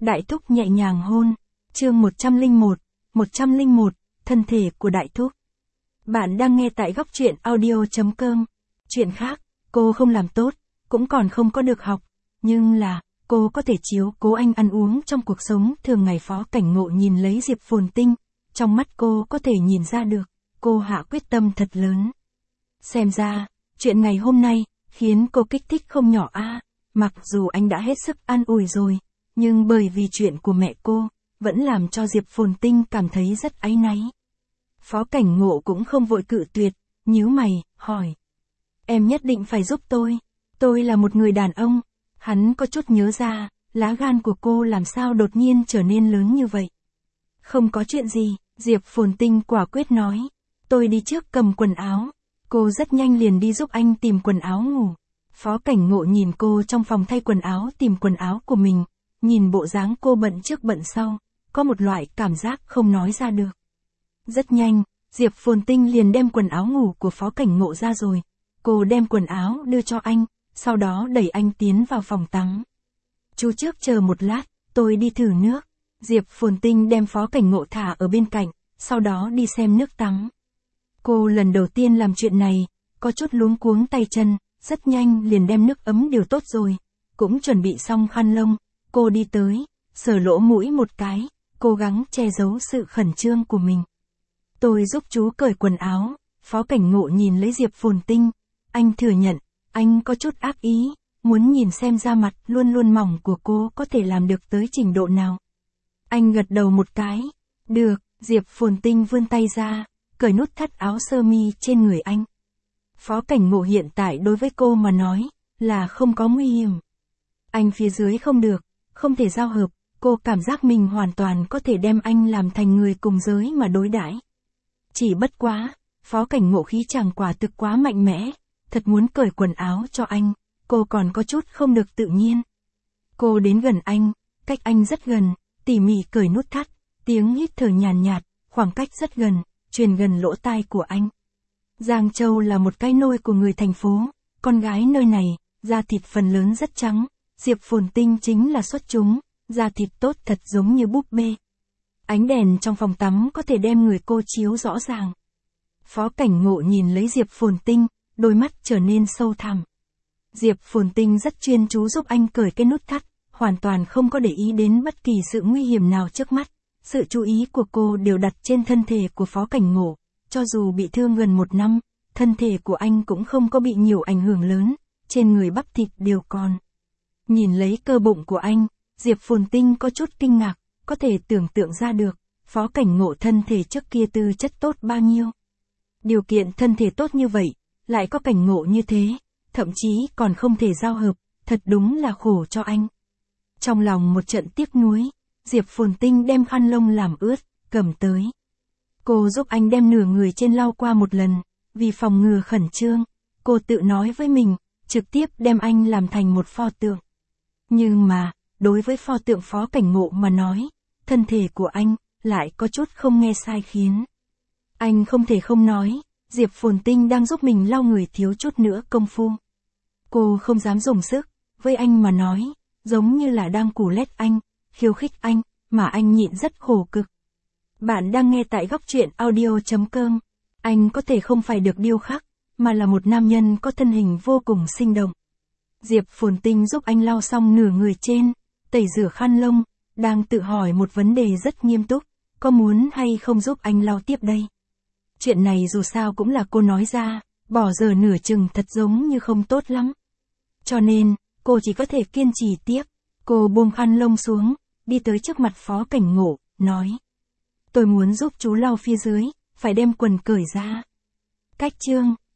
Đại Thúc nhẹ nhàng hôn. Chương 101, thân thể của Đại Thúc. Bạn đang nghe tại góc truyện audio.com. Chuyện khác, cô không làm tốt, cũng còn không có được học, nhưng là, cô có thể chiếu cố anh ăn uống trong cuộc sống thường ngày. Phó Cảnh Ngộ nhìn lấy Diệp Phồn Tinh, trong mắt cô có thể nhìn ra được, cô hạ quyết tâm thật lớn. Xem ra, chuyện ngày hôm nay, khiến cô kích thích không nhỏ a. Mặc dù anh đã hết sức an ủi rồi, nhưng bởi vì chuyện của mẹ cô, vẫn làm cho Diệp Phồn Tinh cảm thấy rất áy náy. Phó Cảnh Ngộ cũng không vội cự tuyệt, nhíu mày, hỏi. Em nhất định phải giúp tôi là một người đàn ông. Hắn có chút nhớ ra, lá gan của cô làm sao đột nhiên trở nên lớn như vậy. Không có chuyện gì, Diệp Phồn Tinh quả quyết nói. Tôi đi trước cầm quần áo. Cô rất nhanh liền đi giúp anh tìm quần áo ngủ. Phó Cảnh Ngộ nhìn cô trong phòng thay quần áo tìm quần áo của mình, nhìn bộ dáng cô bận trước bận sau, có một loại cảm giác không nói ra được. Rất nhanh, Diệp Phồn Tinh liền đem quần áo ngủ của Phó Cảnh Ngộ ra rồi. Cô đem quần áo đưa cho anh, sau đó đẩy anh tiến vào phòng tắm. Chú trước chờ một lát, tôi đi thử nước. Diệp Phồn Tinh đem Phó Cảnh Ngộ thả ở bên cạnh, sau đó đi xem nước tắm. Cô lần đầu tiên làm chuyện này, có chút luống cuống tay chân, rất nhanh liền đem nước ấm điều tốt rồi, cũng chuẩn bị xong khăn lông. Cô đi tới, sờ lỗ mũi một cái, cố gắng che giấu sự khẩn trương của mình. Tôi giúp chú cởi quần áo. Phó Cảnh Ngộ nhìn lấy Diệp Phồn Tinh, anh thừa nhận, anh có chút ác ý, muốn nhìn xem da mặt luôn luôn mỏng của cô có thể làm được tới trình độ nào. Anh gật đầu một cái, được. Diệp Phồn Tinh vươn tay ra, cởi nút thắt áo sơ mi trên người anh. Phó Cảnh Ngộ hiện tại đối với cô mà nói, là không có nguy hiểm. Anh phía dưới không được, không thể giao hợp, cô cảm giác mình hoàn toàn có thể đem anh làm thành người cùng giới mà đối đãi. Chỉ bất quá, Phó Cảnh Ngộ khí chàng quả thực quá mạnh mẽ, thật muốn cởi quần áo cho anh, cô còn có chút không được tự nhiên. Cô đến gần anh, cách anh rất gần, tỉ mỉ cởi nút thắt, tiếng hít thở nhàn nhạt, khoảng cách rất gần, truyền gần lỗ tai của anh. Giang Châu là một cái nôi của người thành phố, con gái nơi này, da thịt phần lớn rất trắng, Diệp Phồn Tinh chính là xuất chúng, da thịt tốt thật giống như búp bê. Ánh đèn trong phòng tắm có thể đem người cô chiếu rõ ràng. Phó Cảnh Ngộ nhìn lấy Diệp Phồn Tinh, đôi mắt trở nên sâu thẳm. Diệp Phồn Tinh rất chuyên chú giúp anh cởi cái nút thắt, hoàn toàn không có để ý đến bất kỳ sự nguy hiểm nào trước mắt. Sự chú ý của cô đều đặt trên thân thể của Phó Cảnh Ngộ, cho dù bị thương gần 1 năm, thân thể của anh cũng không có bị nhiều ảnh hưởng lớn, trên người bắp thịt đều còn. Nhìn lấy cơ bụng của anh, Diệp Phồn Tinh có chút kinh ngạc, có thể tưởng tượng ra được, Phó Cảnh Ngộ thân thể trước kia tư chất tốt bao nhiêu. Điều kiện thân thể tốt như vậy, lại có cảnh ngộ như thế, thậm chí còn không thể giao hợp, thật đúng là khổ cho anh. Trong lòng một trận tiếc nuối, Diệp Phồn Tinh đem khăn lông làm ướt, cầm tới. Cô giúp anh đem nửa người trên lau qua một lần, vì phòng ngừa khẩn trương, cô tự nói với mình, trực tiếp đem anh làm thành một pho tượng. Nhưng mà, đối với pho tượng Phó Cảnh Ngộ mà nói, thân thể của anh, lại có chút không nghe sai khiến. Anh không thể không nói, Diệp Phồn Tinh đang giúp mình lau người thiếu chút nữa công phu. Cô không dám dùng sức, với anh mà nói, giống như là đang cù lét anh, khiêu khích anh, mà anh nhịn rất khổ cực. Bạn đang nghe tại góc truyện audio.com. Anh có thể không phải được điêu khắc, mà là một nam nhân có thân hình vô cùng sinh động. Diệp Phồn Tinh giúp anh lau xong nửa người trên, tẩy rửa khăn lông, đang tự hỏi một vấn đề rất nghiêm túc, có muốn hay không giúp anh lau tiếp đây? Chuyện này dù sao cũng là cô nói ra, bỏ giờ nửa chừng thật giống như không tốt lắm. Cho nên, cô chỉ có thể kiên trì tiếp. Cô buông khăn lông xuống, đi tới trước mặt Phó Cảnh Ngộ, nói. Tôi muốn giúp chú lau phía dưới, phải đem quần cởi ra. Cách chương